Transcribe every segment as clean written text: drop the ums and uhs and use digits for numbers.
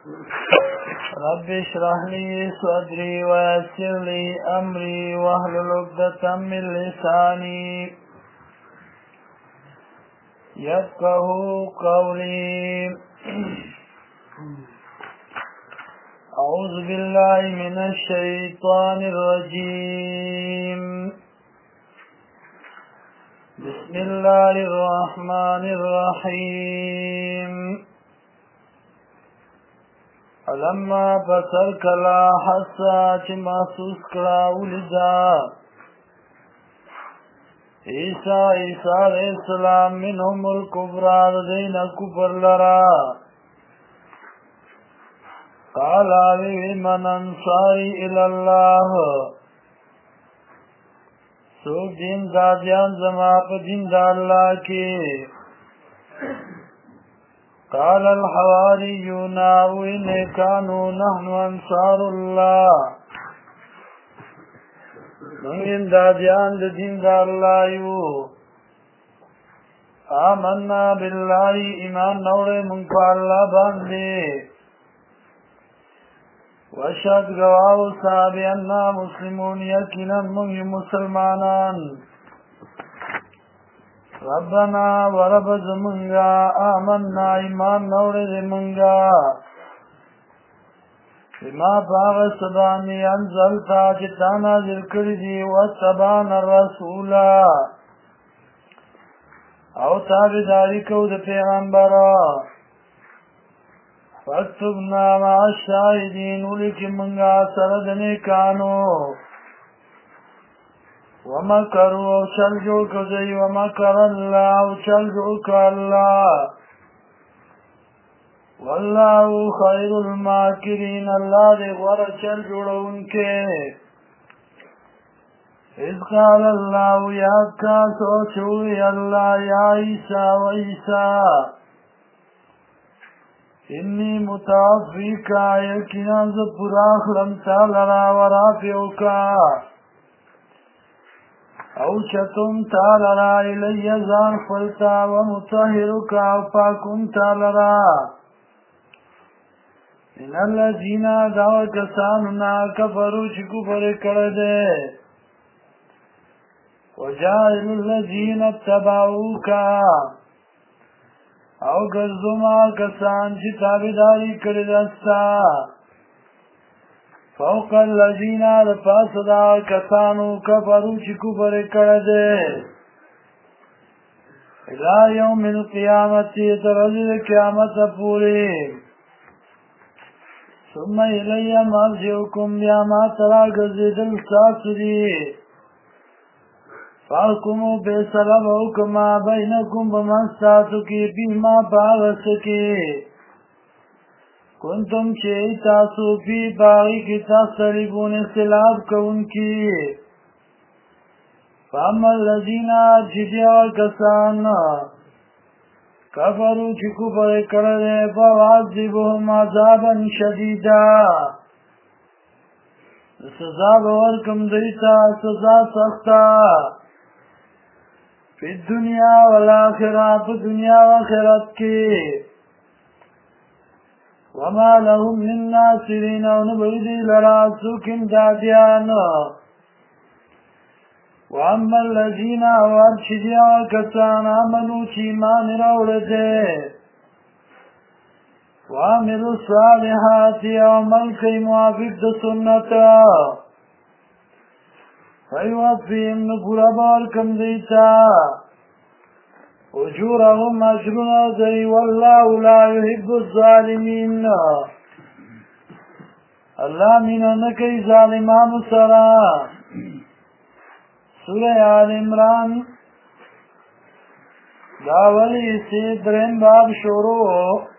رب اشرح لي صدري ويسر لي أمري واحلل عقدة من لساني يفقهوا قولي. أعوذ بالله من الشيطان الرجيم. بسم الله الرحمن الرحيم. علما بسر کلا حسا چه محسوس کرا ولدا عیسیٰ علیہ السلام منهم الكبرى دین کفر لرا قال من انصاری الاللہ سوک دین دادیان زما پا دین دا اللہ کی قال الحواریون وإن كانوا نحن انصار الله من دادیان دین دا اللہ یو آمنا باللہ ایمان نوڑے منکا اللہ باندے وشهد گواو صحابی انا مسلمون یقینا منی مسلمانان ربنا ورب زمنگا آمنا ایمان نورد منگا بما باغ سبانی انزلتا چتانا ذکر دی واتبان الرسولا او تابداری کو د پیغمبرا فاکتبنا مع الشاہدین ولیکی منگا سردنی کانو ومکروا چل جوڑ کو جئی ومکر اللہ چل جوڑ کو اللہ واللہ خیر الماکرین اللہ دے غور چل جوڑو ان کے اذ قال اللہ یا کا سوچوئی اللہ یا عیسیٰ و عیسیٰ انی متوفیکا یقینا ز پراخ لمتا لرا ورافعوکا او چتم تالرا الی زان خلتا ومطهرکا پاکم تالرا ان الذین دعوا کساننا کفروا چی کفر کرده وجائل الذین اتبعوکا او گرزما کسان چی تابداری کردستا فوق الذین لپاس دا کسانو کفرو چی کفر کرده الى یوم القیامتی ترجل قیامت پوری ثم الی مرجعکم بیاما ترا گزیدل ساسری فاحکمو بیسلب حکما بینکم بمنستاتو کی بیما باغسکی کنتم چی تاسو فی باغی کی تختلفون اختلاف کون کی فاما الذین جدیا کسان کفرو چی کفر کرده فوعذبهم عذابا شدیدا سزا بورکم دیتا سزا سختا فی الدنیا والآخرہ فی دنیا والآخرت کی وما لهم من ناصرین ونبعدی لرا سوکن دادیان واما الذین وارشدیا کسان آمنو چیمان روڑتے وعملوا الصالحات وعمل کئی موافق دا سنتا فیوفیم نپورا بارکم دیتا اجورهم اجرنا دی واللہ لا يحب الظالمین اللہ مینا نکی ظالمان سرا سورہ آل عمران داولی سے درہم باب شروع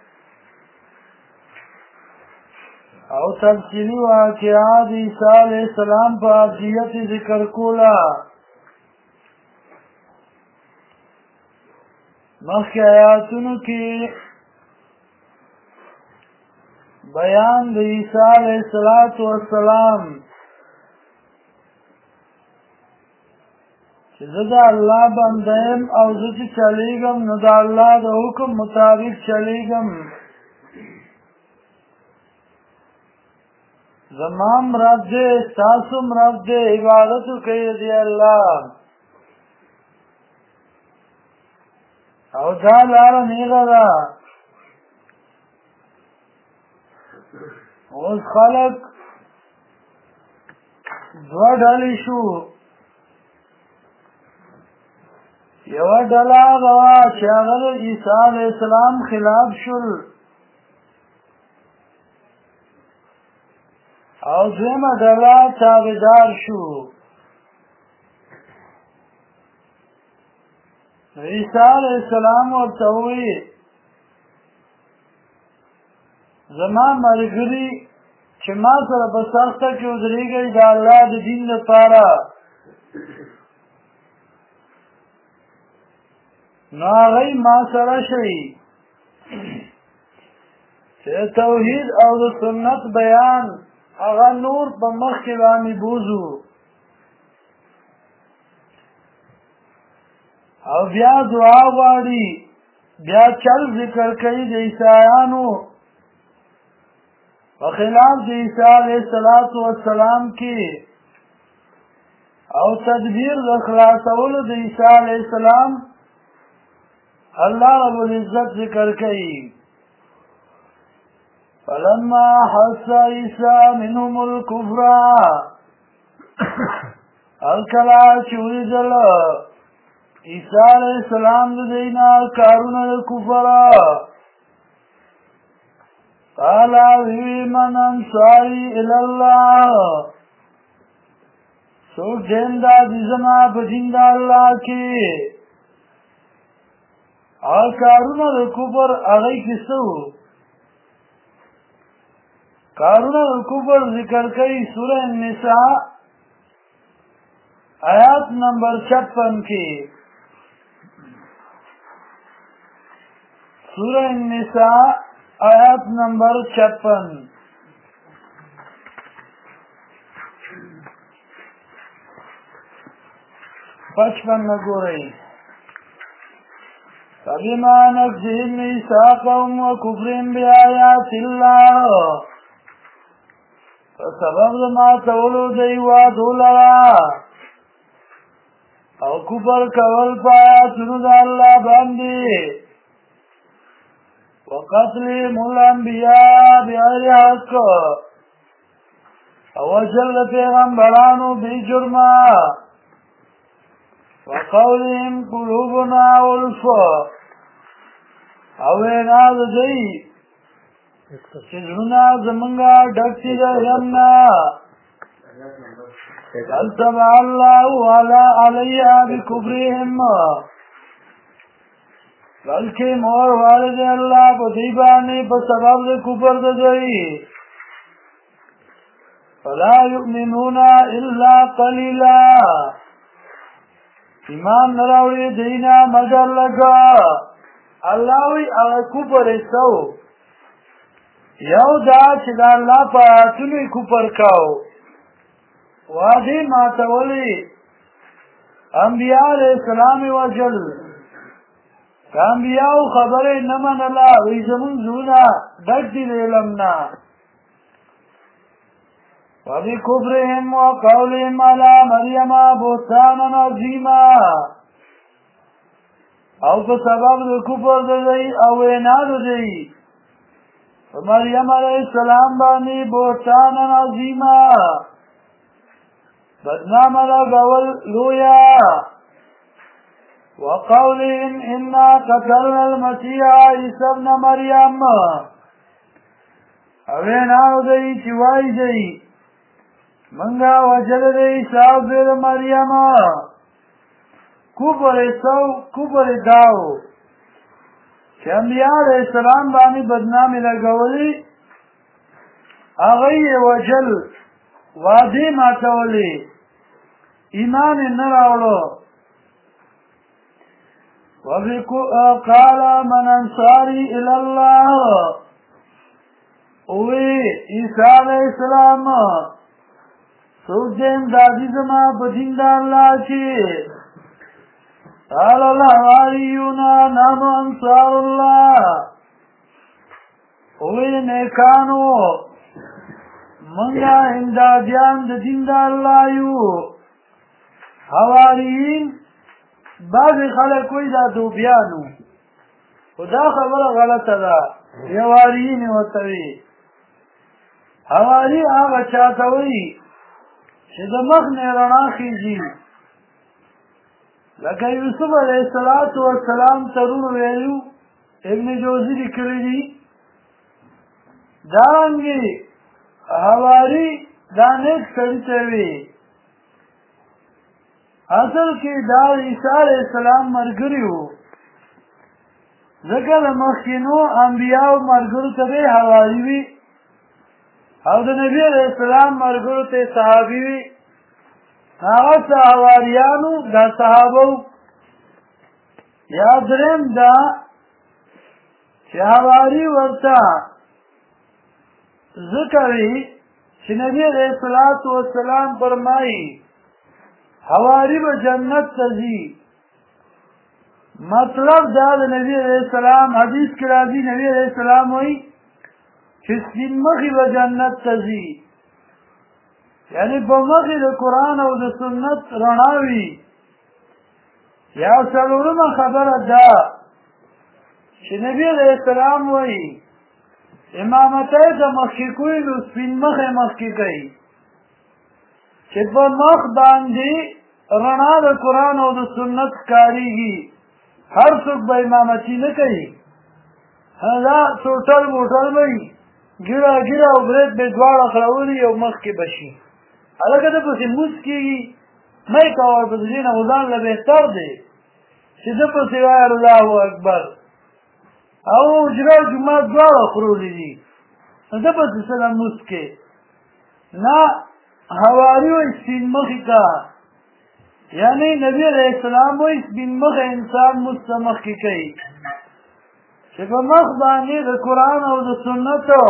او تفصیلی واقعات عیسیٰ علیہ السلام پر عبدیت ذکر کولا مخی آیاتونو کی بیان د عیسیٰ علیہ السلام چې زه د الله بنده یم او زه چې چلیږم نو د الله د حکم مطابق چلیږم زمام رب دے ستاسم رب دے عبادتو کئی دی اللہ او دا لارا نیغا دا اوز خلق دو ڈالی شو یو ڈلا غوا چاگر عیسیٰ علیہ السلام خلاف شل او دویم ڈلا تابدار شو عیسیٰ علیہ السلام ورطوئی زمان مرگری چه ما سره په سخته کې ودرېږئ د الله د دین لپاره نو هغوی ما سره شئ چې توحید او د سنت بیان هغه نور په مخکې باندې بوزو او بیا دعا غواړي بیا چل ذکر کوي د عیسایانو وخلاف د عیسیٰ علیہ السلام کی او تدبیر د خلاصولو د عیسیٰ علیہ السلام اللہ رب العزت ذکر کئی فلما حس عیسیٰ منهم الكفر الکلا چوری دل عیسیٰ علیہ السلام دینا کارون الكفر قال وی من انصاری الاللہ سوک جندہ دیزما بجندہ اللہ کی اور کارون الکفر اغی کسو کارون الکفر ذکر کئی سورہ النساء آیات نمبر 56 کی سورہ النساء آیات نمبر 56 نگو رہی فَبِمَا نَقْضِهِمْ مِيثَاقَهُمْ وَكُفْرِهِمْ بِآيَاتِ اللَّهِ فسبب ما تولو دی وعدو لرا او کفر کول پایاتونو دا اللہ باندی وقتلهم الانبیاء بغیر حق او وجل پیغمبرانو بی جرما وقولهم قلوبنا غلف او ویناد دی چیزونا زمنگا ڈکتی دا یمنا بل تبع اللہ علیہ بکفرهم بلکہ مور والد اللہ پا دیبانی پا سبب دے کفر دے دی فلا یؤمنون الا قلیلا ایمان نراوی دینا مگر لگا اللہ وی اگر کفر سو یو دا چی دا اللہ پا آتونی کفر کاؤ وادی ماتولی انبیاء علیہ السلام وجل کانبیاء خبر نمن اللہ ویزمون زونا ڈک دی لیلمنا وَبِكُفْرِهِمْ وَقَوْلِهِمْ عَلَى مَرْيَمَ بُهْتَانًا عَظِيمًا او په سبب د کفر دی او عناد دی مریم علیہ السلام باندې بهتانا عظیما بدنام لګول لویا وقولهم انا قتلنا المسيح عيسى ابن مريم او عناد دی چې وای دی منگا وجل دی عیسی ابن مریم کفر داو چې انبیاء علیہ السلام باندې بدنامي لګولي هغه وجل وادي ماتولي ایمان نه راوړو قال من انصاري الى الله اوه عیسی علیہ السلام سوجن دادی زما بدین دا الله چې قال الحواریون نحن انصار الله اوه نیکانو منگا امدادیان د دین د الله یو حواریین بعضې خلک وایي دا دوبیانو خو دا خبره غلطه ده حواریین یې ورته وي حواري هغه چاته وایي چې د مخ نه رڼا خېږي لکه یوسف علیه السلام ترور ویلو ابن جوزي لیکلي دي دارنګې حواري دا نیک سړي ته وي اصل کې دا عیسی علیه السلام ملګري وو ځکه د مخکینو انبیاو ملګرو ته به حواري وي او د نبي علیه السلام ملګرو ته صحابي وي هغه حواریانو دا صحابه یا درېم دا چې حواري ورته ذکر وي چې نبی علیه السلام فرمایي حواري به جنت ته ځي مطلب دا د نبی علیه السلام حدیث کې راځي نبی علیه السلام وایي چې سپین مخي به جنت ته ځي یعنی په مخې د قرآن او د سنت رڼا وي یا څلورمه خبره ده چې نبی علیه السلام وایي امامتی ته مخکې کوي نو سپین مخې مخکې کوي چې په مخ باندې رڼا د قرآن او د سنت ښکارېږي هر څوک به امامتي نه کوي دا ټوټل موټل به وي ګیره او برید به دواړه خړولي او مخکې به شي هلکه ده پسې لمونځ کېږي مه یې کوه ورپسې دې نه خو ځان له بهتر دی چې ده پسې وایه الله اکبر او حجره او جومات دواړه خړولي دي نو ده پسې څه لمونځ کې نه حواري وایي سپین مخې ته یعنی نبی علیه السلام وایي سپین مخې انسان مونځ ته مخکې کوي چې په مخ باندې د قرآن او د سنتو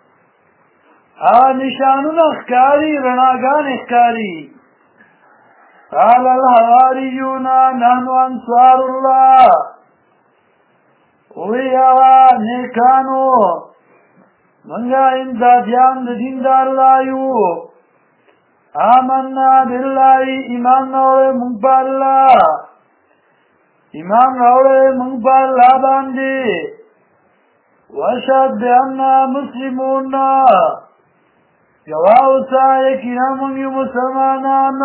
نشانونه ښکاري رڼاګانې ښکاري قال الحواریون نحن انصار الله وی هغه نیکانو منګه امدادیان د دین د الله یو آمنا بالله ایمان راوړی موږ په الله ایمان راوړی موږ په الله باندې واشهد بأننا مسلمون گواه اوسه یقینا موږ یو مسلمانان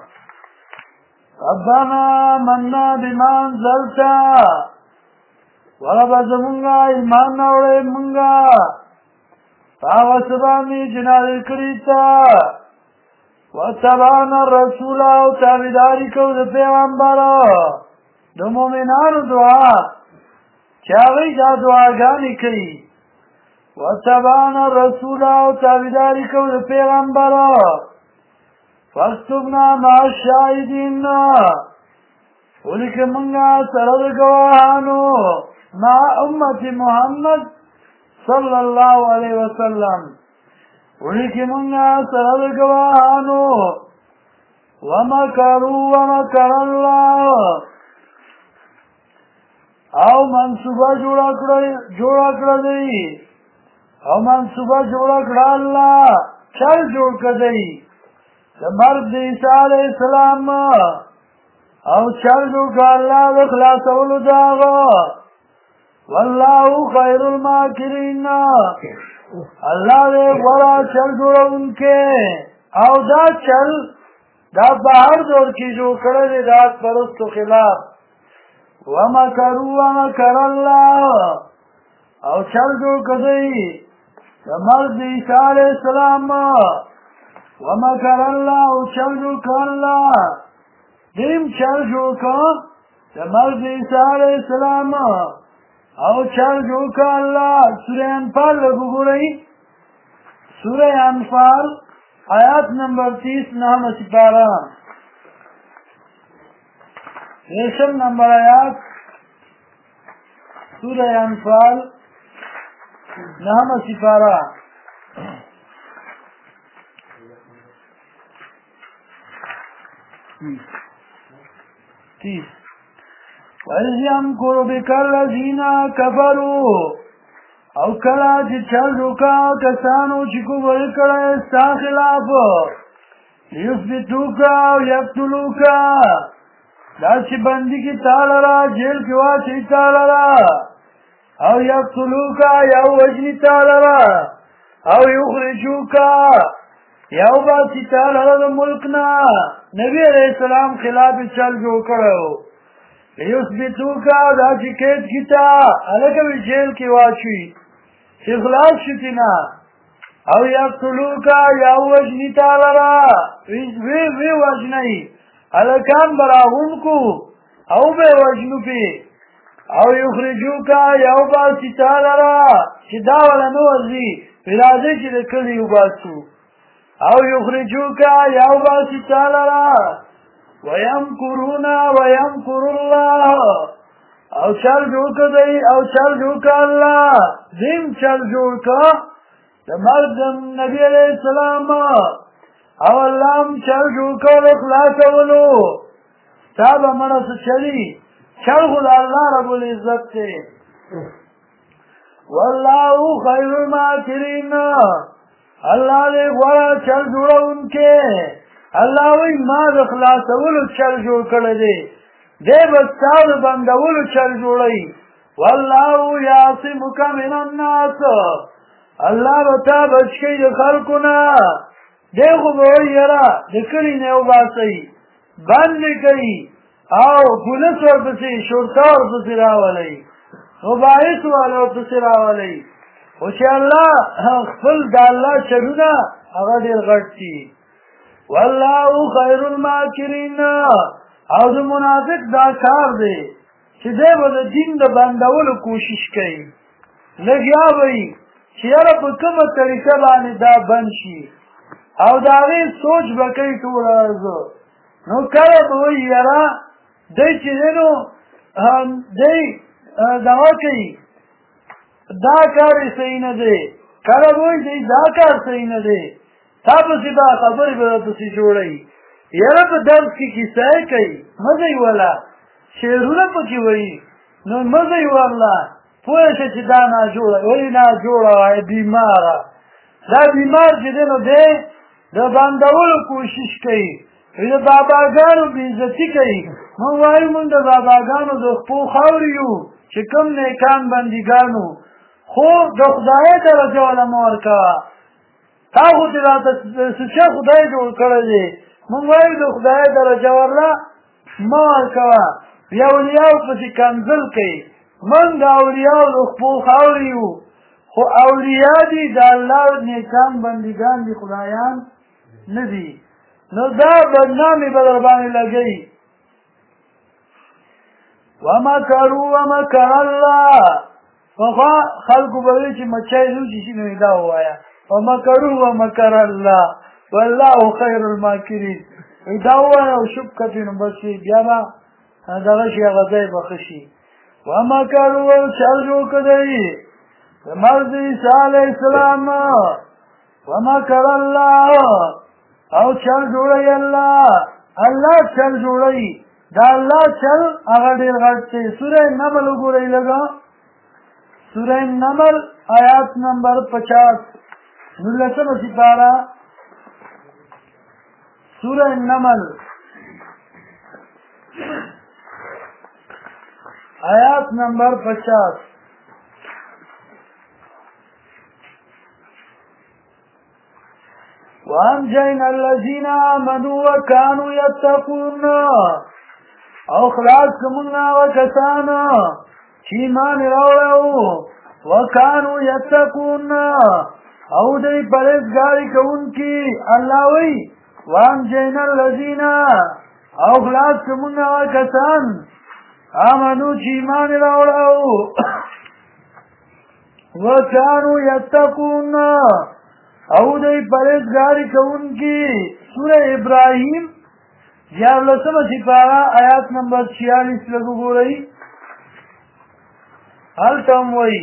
ربنا آمنا بما انزلت وربه زمونږه ایمان راوړی موږه په هغه څه باندې چې نازل کړي تا واتبعنا الرسول او تابعداري کوو د پیغمبر د مؤمنانو دعا چې هغوی دا دعاګانې کوي واتبعنا الرسول او تابعداري کوو د پیغمبر فاکتبنا مع الشاهدین ولیکه موږ سره د ګواهانو مع امت محمد صلی الله علیه وسلم ولیکه موږ سره د ګواهانو ومکروا ومکر الله او منصوبه جوړه کړه دی او منصوبه جوړه کړه الله چل جوړ کړه دی د مرګ د عیسی علیه السلام او چل جوړ کړه الله د خلاصولو د هغه والله خیر الماکرین الله دې غوره چل جوړونکی او دا چل دا په هر دور کې جوړ کړی دی د حق پرستو خلاف ومکروا ومکر الله او چل جوړ کړی د مرګ د عیسی علیه السلام ومکر الله او چل جوړ کړ الله دیم چل جوړ کړ د مرګ د عیسی علیه السلام او چل جوړ کړ الله سوره انفال وګورئ سوره انفال آیات نمبر 30 نامه سپاره ریشم نمبر آیات سوره انفال نامه سپاره وَإِذْ يَمْكُرُ بِكَ الَّذِينَ كَفَرُوا او کلا چې چل وکا کسانو چې کفر کړی ستا خلاف لیثبتوکا او یقتلوکا دا چې بندي کی تعالی را جیل کې واچوي تعالی را او یقتلوکا یا وجني تعالی را او یخرجوکا یا باسی تعالی را د ملک نه نبی علیہ السلام خلاف چل جو کړو لیثبتوکا دا چې قید کی تا هلکه وی جیل کې واچوي چې خلاص شي نه او یقتلوکا یا وجني تعالی را وی وجنی الکان براغون کو او بے وجنو پی او یخرجوکا یا باسی تعالی را چې داولا نوزی فرازه چې دکلی باسو او یخرجوکا یا باسی تعالی را ویمکرون ویمکر اللہ او چل جوکا دی او چل جوکا اللہ دیم چل جوکا دمردم نبی علیہ السلام او اللہ ہم چل جوکا اخلاص اولو تابا منس چلی چل خود اللہ رب العزت تے واللہ خیر الماکرین اللہ دے غورا چل جوڑا ان کے اللہ وی ماد اخلاص اولو چل جوڑ کردے دے بستاد بندولو چل جوڑی واللہ یعصمک من الناس اللہ بتا بچکی دے خلقنا دیکھو بوئی یرا دکلی نیو باسی بند کئی او پولیس ورپسی شرطا ورپسی راولی مباحث والا ورپسی راولی وچه اللہ خفل دا اللہ چلونا اغا دیر غٹی واللہ خیر الماکرین او دا منافق دا کار دے چه دے با دا دین دا بندولو کوشش کئی لگیا بئی چه یرا پا کم طریقہ بانی دا بند شی او داغی سوچ بکی طول ارزو نو کلا بوئی یرا دی چه دینو دی دعا کئی دا کاری صحیح ندے کلا بوئی دی دا کار صحیح ندے تا پسی با خبری با پسی جوڑی یرا پا درس کی کسائی کئی مزی والا شیرونه پکی وئی نو مزی والا پویشه چه دا نا جوڑا ولی نا جوڑا وی بیمارا دا بیمار چه دینو دے دا باندولو کوشش کئی دا باباگانو بیزتی کئی من وائی من دا باباگانو دا خپو خوریو چه کم نیکان بندگانو خو دا خدای درجه والا مورکا تا خود دا سچه خدای جوڑ کرده من وائی دا خدای درجه والا مورکا یا اولیاو پسی کنزل کئی من دا اولیاو دا خپو خوریو خو اولیاء دی دا اللہ نیکان بندگان دی خدایان ندی نو دا بدنامی بدربانی لگئی ومکرو ومکر اللہ فخوا خلقو بوئی چی مچائی لوچی چی نویدہ ہوایا ومکرو ومکر اللہ واللہ خیر الماکرین ایدہ ہوایا و شبکتی نبسی بیابا دغشی غزای بخشی ومکرو وچلجو کدئی مرد عیسیٰ علیہ السلام ومکر اللہ او چل جوڑی اللہ چل جوڑی دا اللہ چل اگر دیر غٹتے سورہ نمل گوڑی لگا سورہ نمل آیات نمبر 50 نلسم سپارہ سورہ نمل آیات نمبر 50 وانجینا الذین آمنوا وکانوا یتقون او خلاص کمنا وکسانا چیمان روڑو وکانوا یتقون او دی پرہیزگاری کون کی اللہ وی وانجینا الذین او خلاص کمنا وکسان آمنوا چیمان روڑو وکانوا یتقون او دی پرہیزگاری کون کی سورہ ابراہیم 11 سپارہ آیات نمبر 46 لگو گو رہی حل تم وئی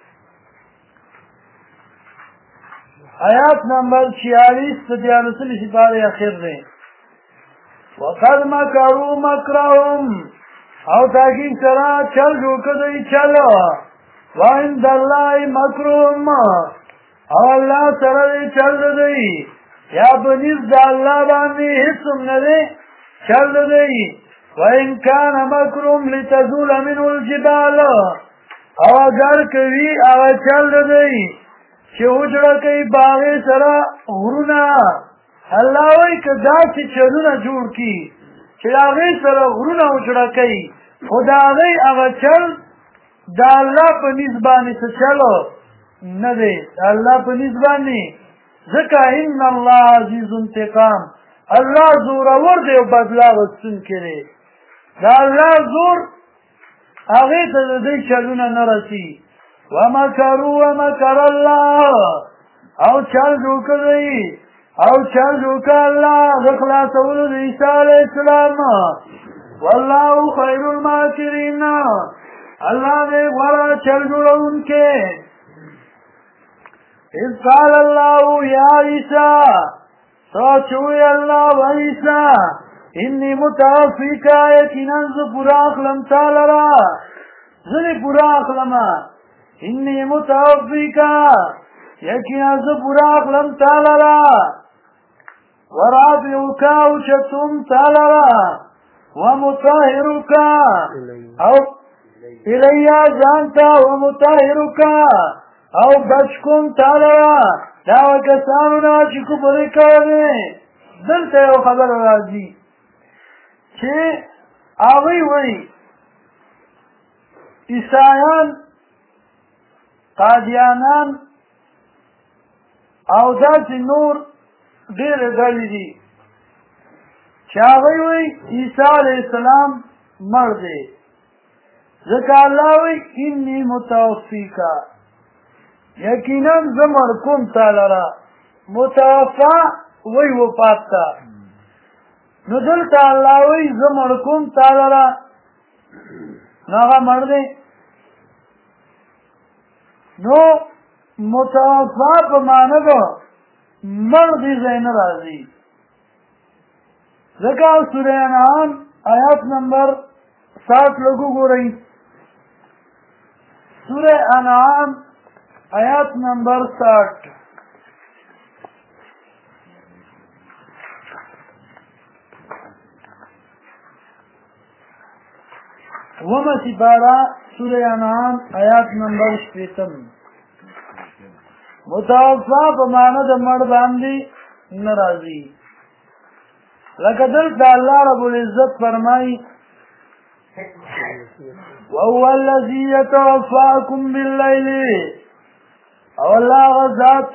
آیات نمبر 46 11 سپارہ اخیر رہے وقد مکروا مکرهم او تاکید سرا چل جو کدی چل وعند الله مکرهم او الله سره دی چل دی یا بنیز دا اللہ باندی حسم ندی چل دی وَإِن كَانَ مَكْرُهُمْ لِتَزُولَ مِنْهُ الْجِبَالُ او اگر کوي هغه چل دی چې وجړه کوي باغې سره غرونه الله وایي که داسې چلونه جوړ کړي چې هغې سره غرونه وجړه کوي خو د هغې هغه چل د الله په نیز باندې څه چلو نه دی د الله په نیز باندې ځکه ان الله عزیز انتقام الله زورور دی او بدله اخیستونکی دی د الله زور هغې ته د دوی چلونه نه رسي ومکروا ومکر الله او چل جوړ کړی او چل جوړ کړ الله د خلاصولو د عیسی علیه السلام والله خیر الماکرین الله دې غوره چل جوړونکی اذ قال الله یا عیسی سوچوی الله و عیسی انی متوفیک یقینا زه پورا اخلم تا لرا زه پورا اخلم انی متوفیک یقینا زه پورا اخلم تا لرا ورافعک اوچتم تا لرا ومطهرک او الیا ځانته ومطهرک او بچکم تا لرا دا کسانو نه چې کفر کوي دلته یو خبر راځي چې هغوی وایي عیسایان قادیانان او داسې نور ډېرې ډلې دي چې هغوی وایي عیسی علیه السلام مړ دی ځکه الله وایي انی متوفیکا یقینا زه مړ کوم تا لره متوفا وایي وفات ته نو دلته الله وایي زه مړ کوم تا لره نو هغه مړ دی نو متوفا په معنی ده مړ دې ځای نه راځي ځکه سوره انعام آیات نمبر 60 لږ وګورئ سوره انعام آیات نمبر 60 وما سپارا سوره انعام آیات نمبر 60 متوفا په معنی د مړ باندې نه راځي لکه دلته الله رب العزت فرمایي وهو الذي يتوفاكم بالليل او الله غزات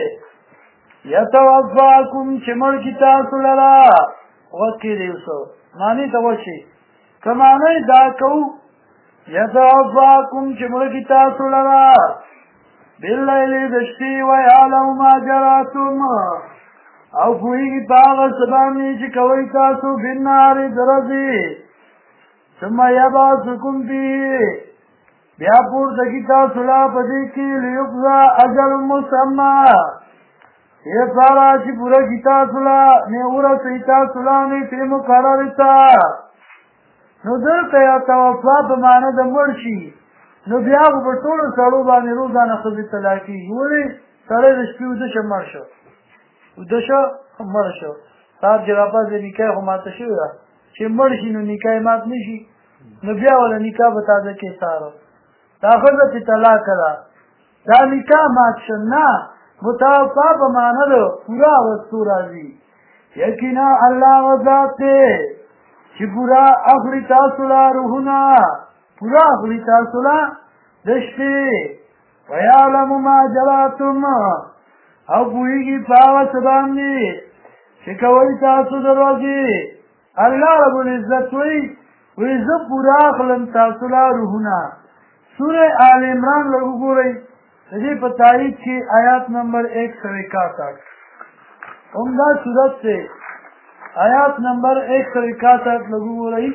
يتوفاكم چې مړ کی تاسو لرا وکړي اوسو معنی ته وشي کمانه دا کو يتوفاكم چې مړ کی تاسو لرا بالليل دشتي ويعلم ما جراتم او پوهیږي په هغه څه باندې چې کوئ تاسو بالنهار درځي ثم يبعثكم فيه بیا پورته کی تاسو لا په دې کې لیقضى اجل مسمى یہ سارا چې پوره کی تاسو لا نه ورته تاسو لا نه په مقرره تا نو دلته یا توفا په معنی د مرشي نو بیا په ټولو سړو باندې روزانه خزي طلاقي وړي سره د شپې د شمار شو د شو مر شو صاحب جوابه د نکاح هم ماته شو چې مر شي نو نکاح مات نشي نو بیا ولا نکاح به تازه کې سارو دا خزه په طلاق کړه دا نکاح مات شنه متوفا په معنی ده پورا وستو راځي یقینا الله وذات چې پورا اخري تاسو لا روحنا پورا اخري تاسو لا دشتي ويعلم ما جراتم او پوهیږي په هغه څه باندې چې کوئ تاسو دروازې الله رب العزت وایي زه پورا اخلم تاسو لا روحونه سوره آل عمران لږ وګورئ د دې په تایید کې آیات نمبر 161 عمدہ صورت سے آیات نمبر 161 لږ وګورئ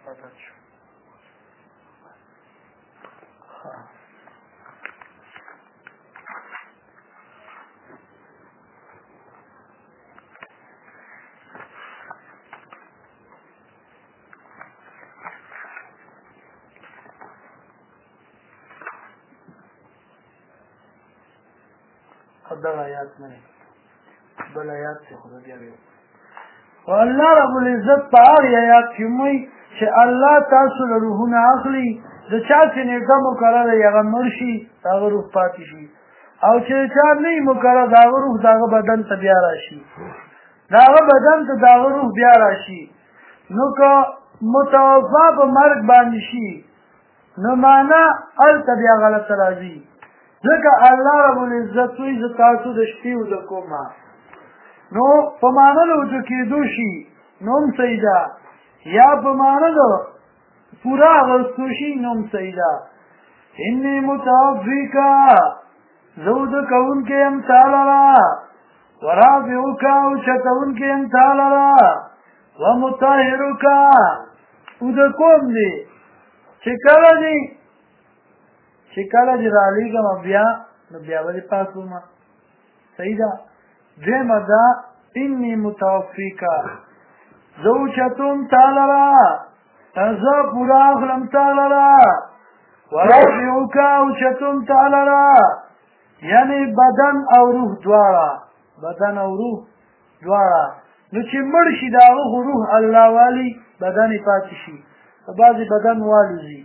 خدر آیات نہیں بل آیات سے خدا دیا گیا والله رب العزت پاک آیات کیومئی چې الله تاسو له روحونه اخلي د چا چې نیټه مقرره هغه مړ شي هغه روح پاتې شي او چې چا نه مقرره هغه روح دغه بدن ته بیا راشي دغه بدن ته دغه روح بیا راشي نو که متوفا په مرګ باندې شي نو معنا هلته بیا غلطه راځي ځکه الله رب العزت وایي زه تاسو د شپې وده کومه نو په معنا د وده کېدو شي نو هم صحیح ده یا په معنا د پورا اغوستو شي نو هم صحیح ده انی متوفیکا زه وده کوونکی یم تا لره ورافعوکا اوچتوونکی یم تا لره ومطهروکا وده کوم دی چې کله دی چې کله چې رالیږم بیا نو بیا ولې پاس ومه صحیح ده دویمه ده انی متوفیکا زه اوچتوم تا لره زه پوره اخلم تا لره ورافعوکا اوچتوم تا لره یعنی بدن او روح دواړه بدن او روح دواړه نو چې مړ شي د هغه روح الله والي بدن یې پاتې شي بعضې بدن والوځي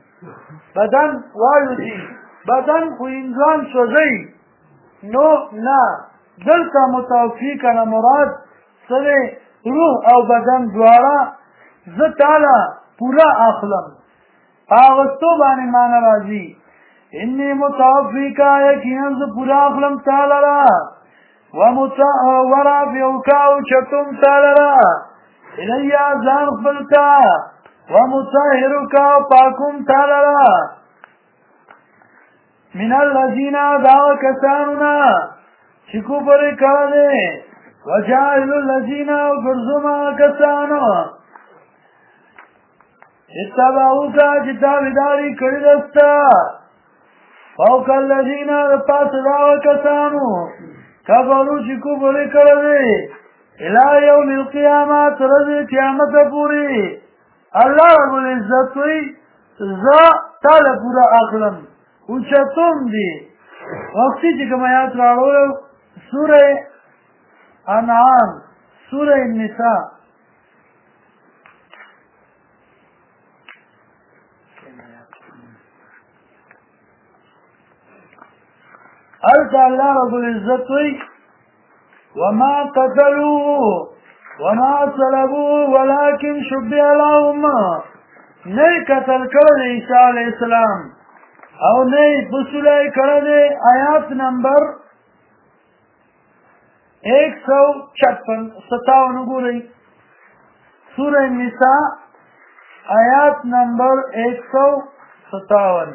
بدن خو انسان سوځوي نو نه دلته متوفیکه نه مراد څه دی روح او بدن دواړه زه تاله پوره اخلم په اغوستو باندې معنی راځي انی متوفیکا یقینا زه پوره اخلم تا لره ورافعوکا اوچتوم تا لره الیا ځان خپل ته ومطهروکا پاکوم تا لره من الذین دعوا کسانونا چې کفر یې کړی دی وجعلوا الذین ګرځوما کسانو اتبعوکا چې تابعداري کړې ده ستا فوق الذین د پاسه د هغه کسانو کفرو چې کفر یې کړی دی الی یوم القیامه تر ورځې قیامته پورې الله رب العزت وایي زه تا له پوره اخلم اوچتوم دی وقتی چې کوم آیات راوړو سوره انعام سوره النساء هلته الله رب العزت وایي وما قتلوه وما صلبوه ولكن شبه لهم نه قتل کړی د عیسی علیه السلام او نه پسوله یې کړی دی آیات نمبر 156 وګورئ سوره النساء آیات نمبر 157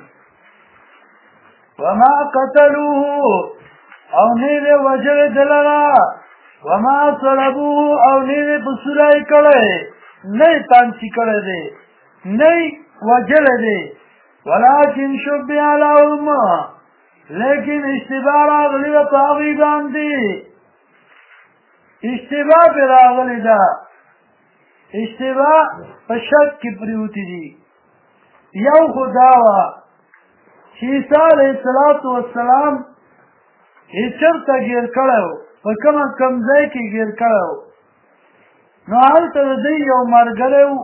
وما قتلوه او نه یې وژلی ده لره وما صلبوه او نه یې پسوله یې کړی نه یې پانسي کړی دی نه یې وژلی دی ولكن شبه لهم لیکن اشتباه راغلی ده په هغوی باندې اشتباه پرې راغلی ده اشتباه په شک کې پرېوتي دي یو خو دا وه چې عیسی علیه السلام یې چېرته ګیر کړی و په کومه کم ځای کې ګیر کړی و نو هلته د دوی یو ملګری و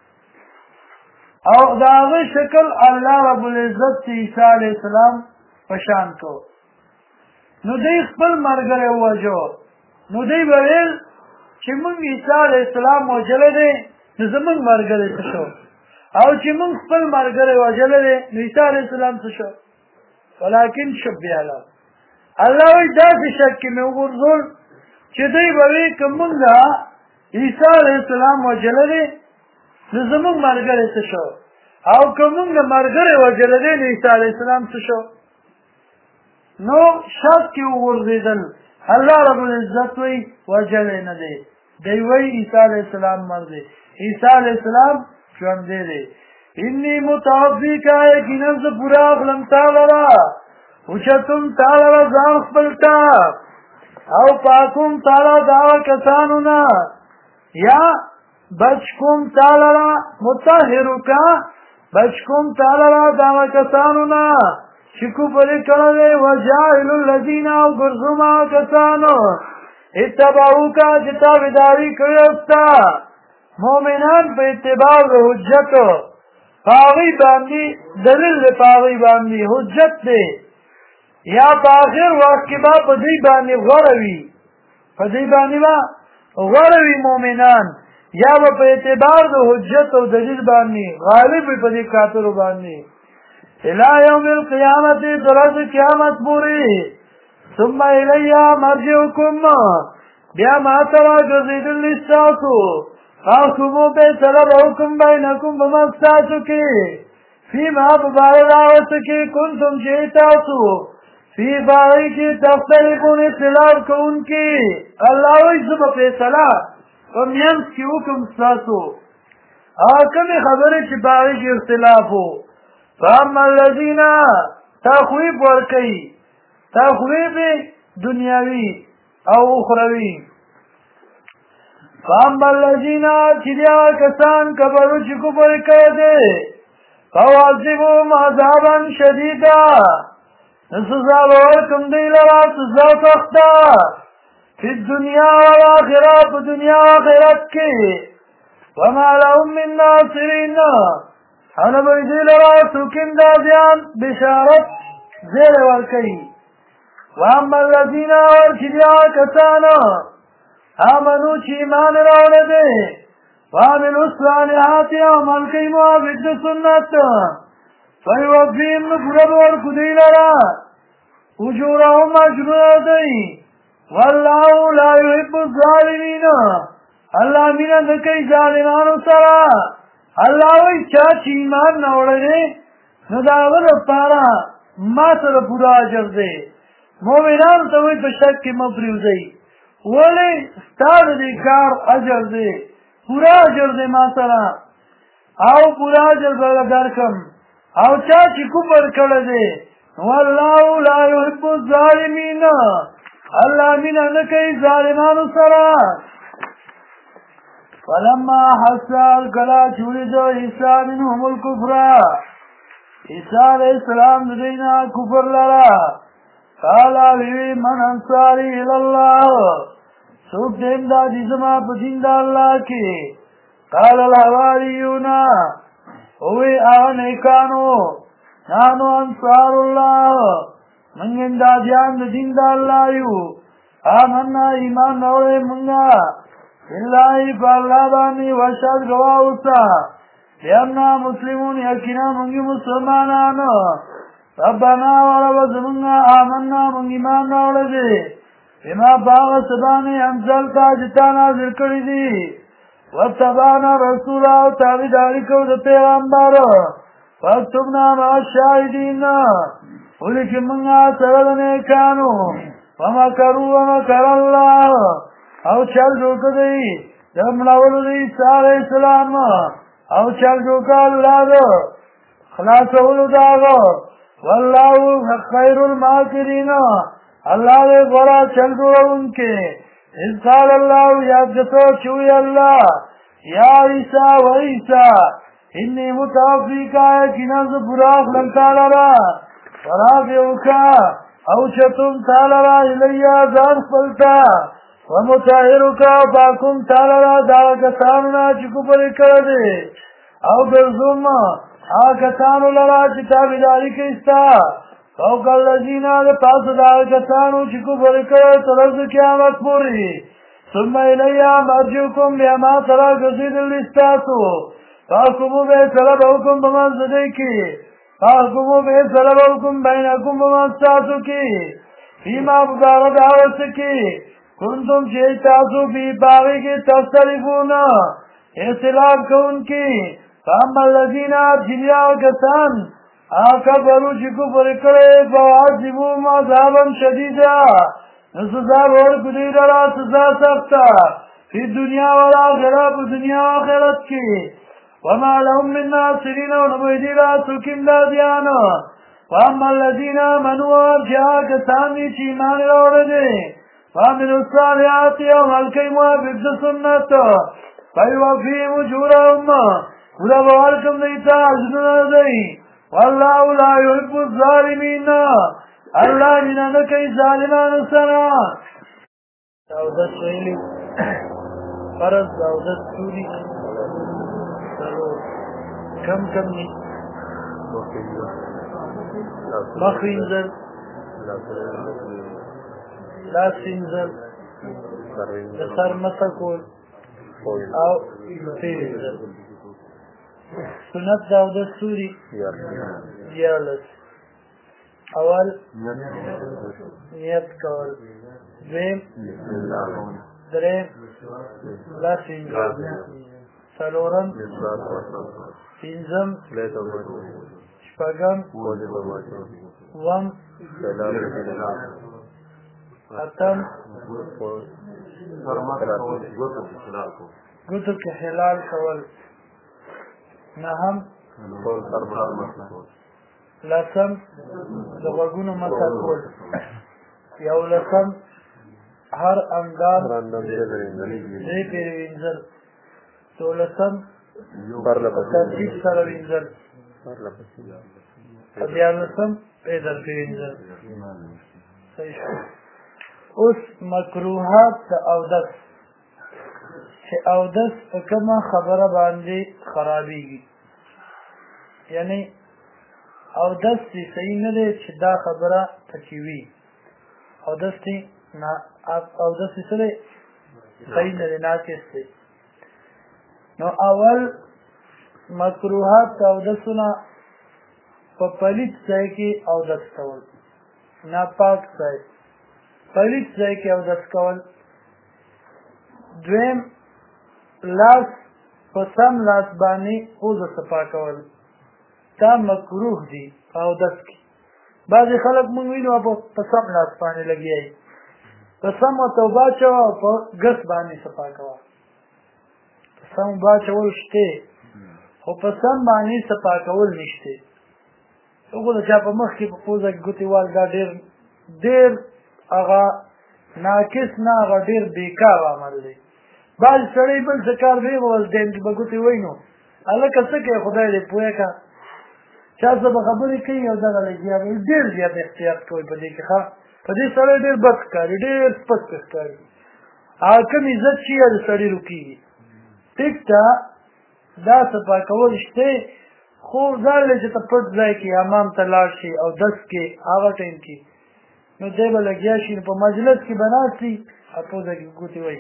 او د هغه شکل الله رب العزت چې عیسی علیه السلام په شان کو نو دوی خپل ملګری ووژو نو دوی به ویل چې موږ عیسی علیه السلام وژلی دی نو زموږ ملګری څه شو او چې موږ خپل ملګری وژلی دی نو عیسی علیه السلام څه شو ولکن شبه لهم الله وایي داسې شک کې مې وغورځول چې دوی به وایي که موږ عیسی علیه السلام وژلی دی نو زموږ ملګری څه شو او که موږ د ملګری وژلی دی نو عیسی علیه السلام څه شو نو شک کې وغورځېدل الله رب العزت وایي وژلی نه دی دوی وایي عیسی علیه السلام مړ دی عیسی علیه السلام ژوند دی انی متوفیکا یقینا زه پوره اخلم تا لره اوچتم تا لره ځان خپل ته او پاکم تا لره د هغه کسانو نه یا بچ کوم تا لره مطهرکا بچ کوم تا لره د هغه کسانو نه چې کفر یې کړی دی وجاعل الذین او ګرځوم هغه کسانو اتبعوکا چې تابعداري کړې ستا مؤمنان په اتباع د حجتو په هغوی باندې دلیل دی په هغوی باندې حجت دی یا په آخر وخت کې به په دوی باندې غوره وي په دوی باندې به غوره وي مؤمنان یا به په اعتبار د حجت او دلیل باندې غالب وي په دې کافرو باندې الى یوم القیامت تر ورځې قیامت پورې ثم الی مرجعکم بیا ما ته راګرځېدل ستاسو فاحکموا فیصله به وکړم بینکم په منځ ستاسو کې فیما په باره د هغه څه کې کنتم چې تاسو فی باره کې تختلفون اختلاف کوونکي الله وایي زه به فیصله په منځ کې وکړم ستاسو هغه کومې خبرې چې په هغې کې اختلاف و فاما الذین تخویب ورکوي تخویب دنیاوي او اخروي فاما الذین چې دی هغه کسان کفرو چې کفر کړی دی فواصبهم عذابا شدیدا سزا به ورکړم دوی لره سزا سخته فی الدنیا والآخرة په دنیا و آخرت کې وما لهم من ناصرین او نه به دوی لره څوک امدادیان بشارت زیر ورکوي واما الذین چې دی هغه کسان آمنو چې ایمان راوړی دی وعملوا الصالحات عمل کوي موافق د سنت فیوفیهم پوره به ورکړو دوی لره اجورهم اجرونه دوی والله لا یحب الظالمین الله مینه نه کوي ظالمانو سره الله وایي چا چې ایمان نه وړی دی نو د هغه لپاره ما سره پوره اجر دی مؤمنانو ته وایي په شک کې مه پرېږدئ ولې ستا د دې کار اجر دی پورا اجر دی ما سره او پورا اجر به درکړم او چا چې کفر کړی دی والله لا یحب الظالمین الله مینه نه کوي ظالمانو سره فلما حس کله چې ولید عیسی منهم الکفر عیسی علیه السلام د دوی نه کفر لره قال وی من انصاری الله څوک د امدادي زما په دین د الله کې قال الحواریون اوی هغه نیکانو نحنو انصار الله موږ امدادیان د دین د الله یو آمنا ایمان راوړی مونږه بالله په الله باندې واشهد ګواه اوسه بأننا مسلمون یقینا مونږ مسلمانانو ربنا ورب زمونږه آمنا مونږ ایمان راوړی دی بما باغ سبانه انزلتا جتا نازل کړی دي واتبعنا رسول او تابعداري کوو د پیغمبر فاکتبنا مع الشاهدین ولیکن موږ سره د نیکانو ومکروا ومکر الله او چل جوړ کړی د مړاولو د عیسی علیه السلام او چل جوړ کړ الله خلاصولو د هغه والله خیر الماکرین الله دې غورا چل جوړونکي اذ قال الله یاد کتو چوي الله یا عیسی و عیسی انی متوفیکا یقینا ز براق لن تعالی ورافعوکا او چتم تعالی الیا ځان خپلتا ومطهرکا پاکم تعالی دا کسانو چې کفر کړی دی او ګرځوم هغه کسانو لره چې تابعداري کوي ستا فوق الذین پاس دا کسانو چې کفر کړی تر ورځې قیامت پورې ثم الی مرجعکم بیا ما ته راګرځېدل ستاسو فاحکموا فیصله به وکړم په منځ د دوی کې فاحکموا فیصله به وکړم بینکم په منځ ستاسو کې فیما په باره د هغه څه کې کنتم چې تاسو فی هغې کې تختلفون اختلاف کوونکي فاما الذین چې دي هغه کسان کفروا چې کفر کړی فعذبوهم عذابا شدیدا نو سزا به ورکړو دوی لره سزا سخته فی دنیا والآخرة په دنیا و آخرت کې وما لهم من ناصرين ونبویدی را سوکیم دادیان واما الذین آمنوا ارجعا کسانی چی ایمان راوڑده وعملوا الصالحات عمل کئی موافق د سنت فیوفیهم اجورهم پورا بورکم دیتا اجرنا دی والله لا يحب الظالمین اللہ مینا نکی ظالمان سنا دعوت ویلی فرض دعوت سوری کم نی مخ وینځل لاس وینځل د سر مسح کول او پښې وینځل سنت د اودس سوري دیارلس اول نیت کول دویم دریم لاس وینځل څلورم پنځم شپږم اووم اتم ګوتو کې حلال کول نهم لسم د غوږونو مسح کول یولسم هر اندام درې پورې وینځل دولسم په ترتیب سره وینځل دیارلسم پیدل پې وینځل اوس مکروهات د اودس چې اودس په کومه خبره باندې خرابېږي یعنی اودس دې صحیح نه دی چې دا خبره پکې وي اودس دې څه دی صحیح نه دی ناقص دی نو اول مکروهات د اودسونه په پلیت ځای کې اودس کول ناپاک ځای پلیت ځای کې اودس کول دویم لاس په سم لاس باندې پوزه صفا کول دا مکروه دي په اودس کې بعضې خلک مونږ وینو په سم لاس باندې لګیا وي په سم ورته اوبه اچوه او په ګس باندې صفا کوه په سم اوبه اچول شته خو په سم باندې صفا کول نشته وګوره چا په مخ کې په پوزه کې ګوتې وال دا ډېر هغه ناقص نه هغه ډېر بېکار عمل دی بعض سړی بل څه کار دی بل ټایم کې به ګوتې وایي نو هلکه څه کوې خدای دې پوه کړه چا څه به خبرې کوي او دغه لګیا به ډېر زیات احتیاط کوئ په دې کې ښه په دې سړی ډېر بد ښکاري ډېر سپک ښکاري هغه کوم عزت شي د سړي روکېږي ټیک ده دا صفا کول شته خو ځان دی چې ته پټ ځای کې حمام ته لاړ شي او دس کې هغه ټایم کې نو دی به لګیا شي په مجلس کې به ناست وي او پوزه کې ګوتې وایي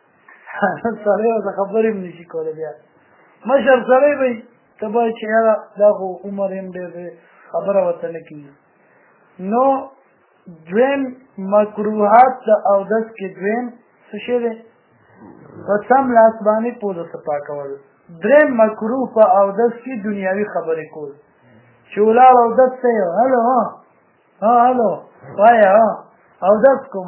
سړی ورته خبرې هم نشي کولی بیا مشر سړی به وي ته به چې یاره دا خو عمر هم ډېر دی خبره ورته نه کېږي نو دویم مکروهات د اودس کې دویم څه شی دی په سم لاس باندې پوزه صفا کول دریم مکروه په اودس کې دنیاوي خبرې کول چې ولاړ اودس ته یو هلو هلو وایه اودس کوم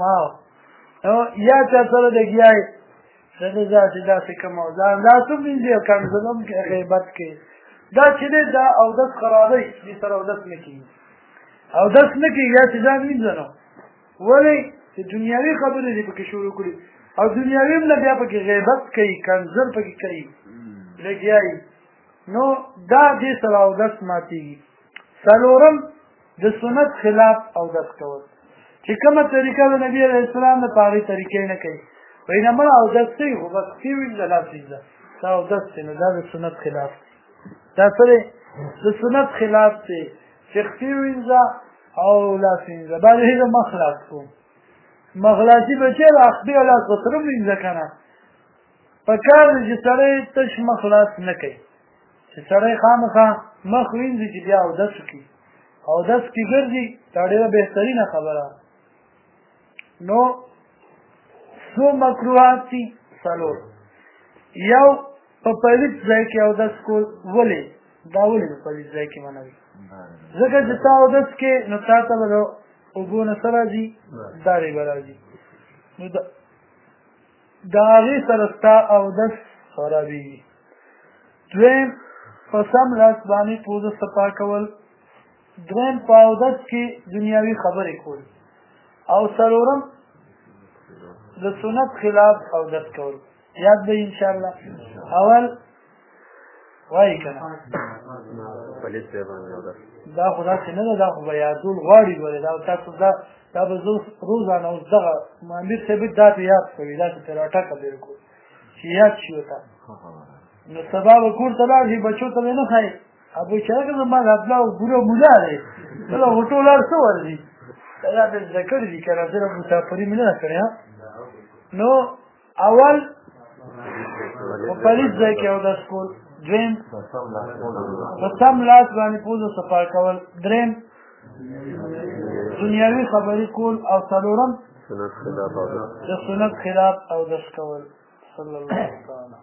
یا چا سره لګیا یې دغه ذاتې داسې کوم ځان دا څوک وینځي او کنځلم کې غیبت کوي دا چې دی دا اودس خرابوي دې سره اودس نه کېږي اودس نه کېږي یا چې ځان وینځه نو ولې چې دنیاوي خبرې دې پکې شروع کړي او دنیاوي هم نه بیا پکې غیبت کوي کنځل پکې کوي لګیا یي نو دا دې سره اودس ماتېږي څلورم د سنت خلاف اودس کول چې کومه طریقه د نبي علیه السلام د په هغې طریقې نه کوي وایي نه مړه اودس کوي خو بس ښې وینځه لاس وینځه دا اودس دی نو دا د سنت خلاف دی دا څه دی د سنت خلاف دی چې ښې وینځه او لاس وینځه بعضې زه مخ لاس کوم مخلاسي به چېرې اخبې او لاس به سره وینځه که نه په کار دی چې سړی تش مخ لاس نه کوي چې سړی خامخا مخ وینځي چې بیا اودس وکړي اودس کې ګرځي دا ډېره بهترینه خبره نو څو مکروهات دي څلور یو په پلیت ځای کې اودس کول ولې دا ولې په پلیت ځای کې منع وي ځکه چې تا اودس کې نو تا ته به د اوبو نه څه راځي دارې به راځي نو د هغې سره ستا اودس خرابېږي دویم په سم لاس باندې پوزه صفا کول دریم په اودس کې دنیاوي خبرې کول او څلورم د سنت خلاف اودس کول یاد به انشاءالله اول وایي که نه دا خو داسې نه ده دا خو به یادول غواړي ولې دا تاسو دا به زه روزانه اوس دغه امیر صاحب دا ته یاد کوي داسې ترې راټکه بالکل چې یاد شي ورته نو سبا به کور ته لاړ شي بچو ته به نه ښایي ابو چې هغه زما د ابلا او بوره مولا دی کله هوټو لاړ څه ورځي دا به زده کړي دي که نه زه مسافري مې نه کړې نو اول په پلیس ځای کې اودس کول دریم په سم لاس باندې پوزه صفا کول دریم دنیاوي خبرې کول او څلورم د سنت خلاف اودس کول صلی الله تعالی